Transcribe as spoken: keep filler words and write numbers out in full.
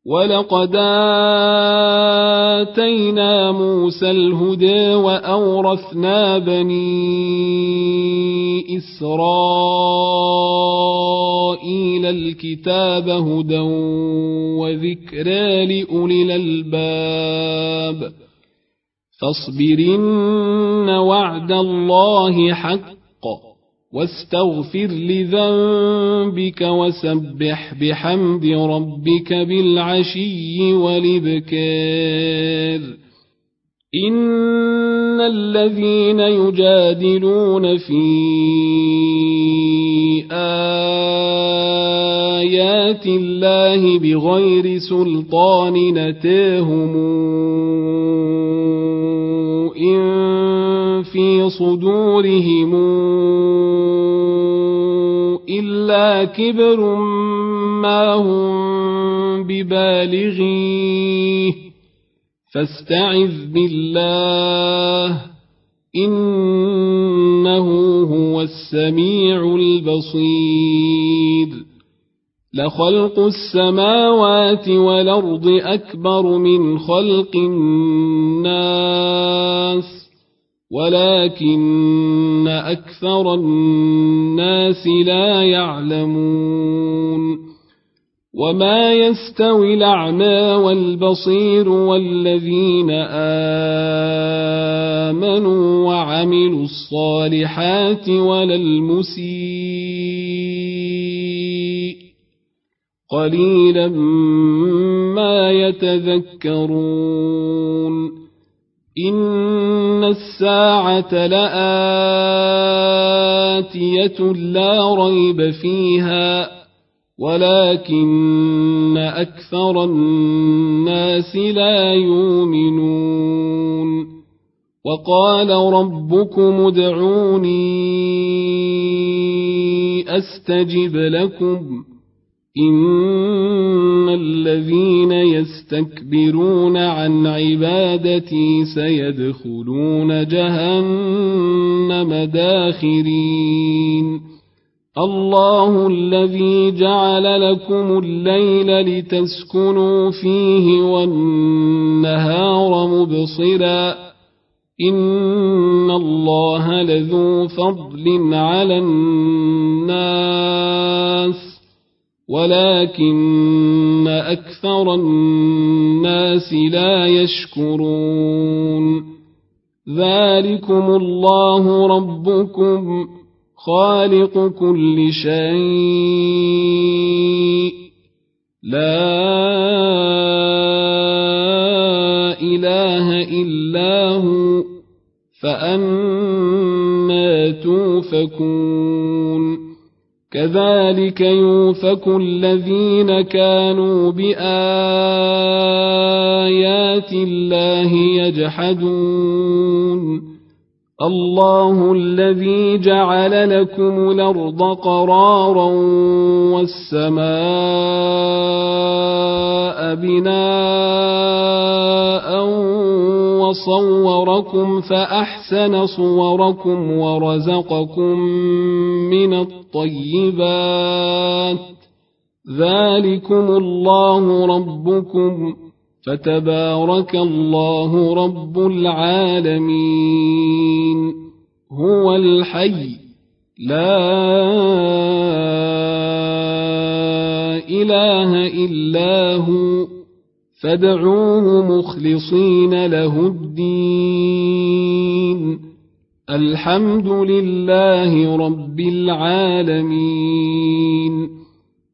ولقد آتينا موسى الهدى وأورثنا بني إسرائيل الكتاب هدى وذكرى لأولي الألباب فاصبرن وعد الله حق واستغفر لذنبك وسبح بحمد ربك بالعشي والإبكار إن الذين يجادلون في آيات الله بغير سلطان نتاهم إن في صدورهم إلا كبر ما هم ببالغيه فاستعذ بالله إنه هو السميع البصير لخلق السماوات والأرض أكبر من خلق الناس ولكن أكثر الناس لا يعلمون وما يستوي الأعمى والبصير والذين آمنوا وعملوا الصالحات ولا المسيء قليلا ما يتذكرون إن الساعة لآتية لا ريب فيها ولكن أكثر الناس لا يؤمنون وقال ربكم ادعوني أستجب لكم إن الذين يستكبرون عن عبادتي سيدخلون جهنم داخرين الله الذي جعل لكم الليل لتسكنوا فيه والنهار مبصرا إن الله لذو فضل على الناس ولكن أكثر الناس لا يشكرون ذلكم الله ربكم خالق كل شيء لا إله إلا هو فأنى توفكون كذلك يوفك الذين كانوا بآيات الله يجحدون الله الذي جعل لكم الأرض قرارا والسماء بناء وصوركم فأحسن صوركم ورزقكم من الطيبات ذلكم الله ربكم فتبارك الله رب العالمين هو الحي لا إله إلا هو فادعوه مخلصين له الدين الحمد لله رب العالمين